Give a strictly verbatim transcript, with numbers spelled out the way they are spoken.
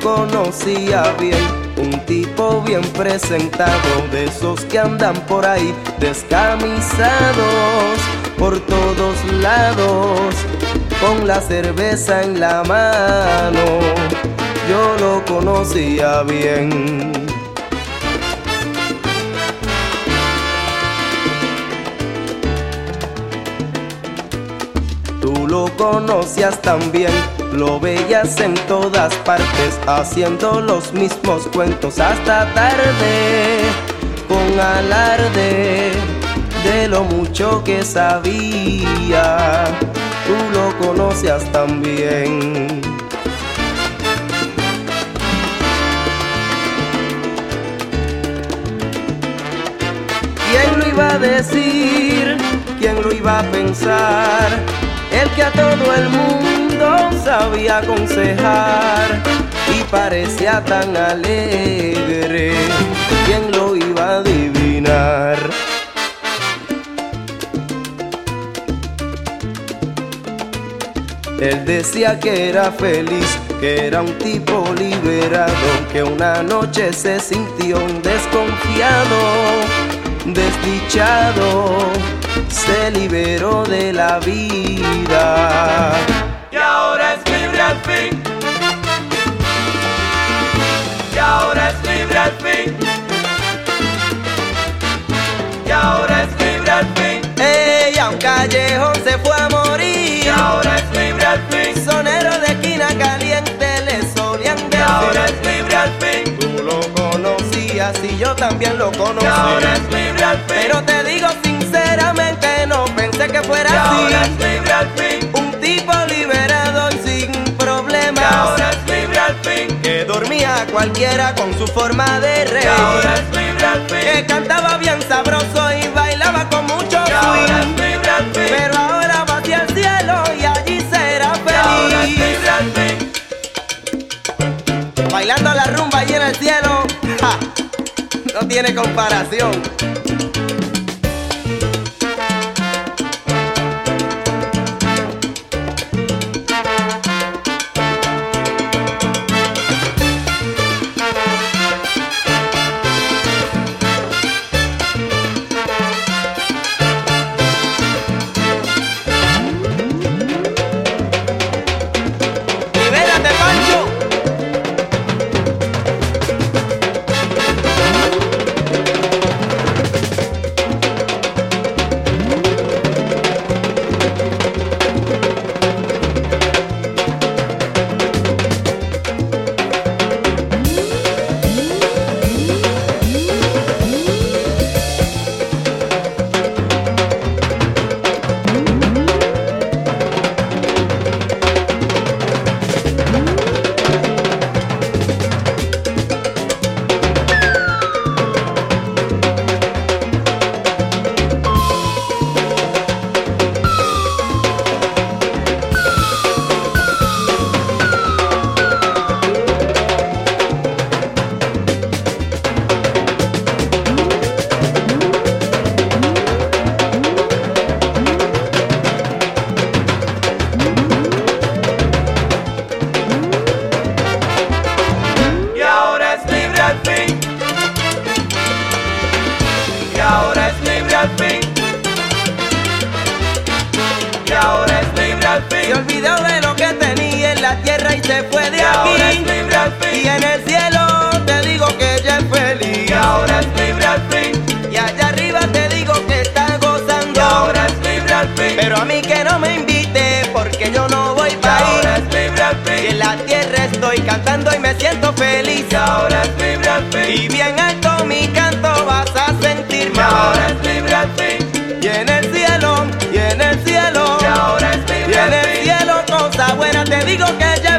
conocía bien, un tipo bien presentado, de esos que andan por ahí descamisados por todos lados, con la cerveza en la mano. Yo lo conocía bien. Tú lo conocías también, lo veías en todas partes, haciendo los mismos cuentos hasta tarde, con alarde de lo mucho que sabía. Tú lo conocías también. ¿Quién lo iba a decir? ¿Quién lo iba a pensar? El que a todo el mundo sabía aconsejar y parecía tan alegre, ¿quién lo iba a adivinar? Él decía que era feliz, que era un tipo liberado, que una noche se sintió desconfiado, desdichado, se liberó de la vida y ahora es libre al fin, y ahora es libre al fin, y ahora es libre al fin. Ey, a un callejón se fue a morir, y ahora es libre al fin. Sonero de esquina caliente le solían decir, y ahora es libre al fin. Tú lo conocías y yo también lo conocí, y ahora es libre al fin. Pero te digo sinceramente, no pensé que fuera y así. Ahora es libre al fin. Un tipo liberado y sin problemas, y ahora es libre al fin. Que dormía cualquiera con su forma de reír, y ahora es libre al fin. Que cantaba bien sabroso y bailaba con mucho y ahora es swing, libre al fin. pero ahora va hacia el cielo y allí será feliz. y ahora es libre al fin. Bailando la rumba allí en el cielo, ja, no tiene comparación. Se olvidó de lo que tenía en la tierra y se fue de y ahora es aquí. libre al fin. Y en el cielo te digo que ella es feliz. y ahora es libre al fin. Y allá arriba te digo que está gozando. y ahora es libre al fin. Pero a mí que no me invite porque yo no voy y pa' ahora ahí. es libre al fin. Y en la tierra estoy cantando y me siento feliz. y ahora es libre al fin. Y bien alto mi canto vas a sentir y más. ahora es libre al fin. Y en el cielo, y en el cielo, y ahora es y libre en al el fin. cielo cosa buena te digo que ya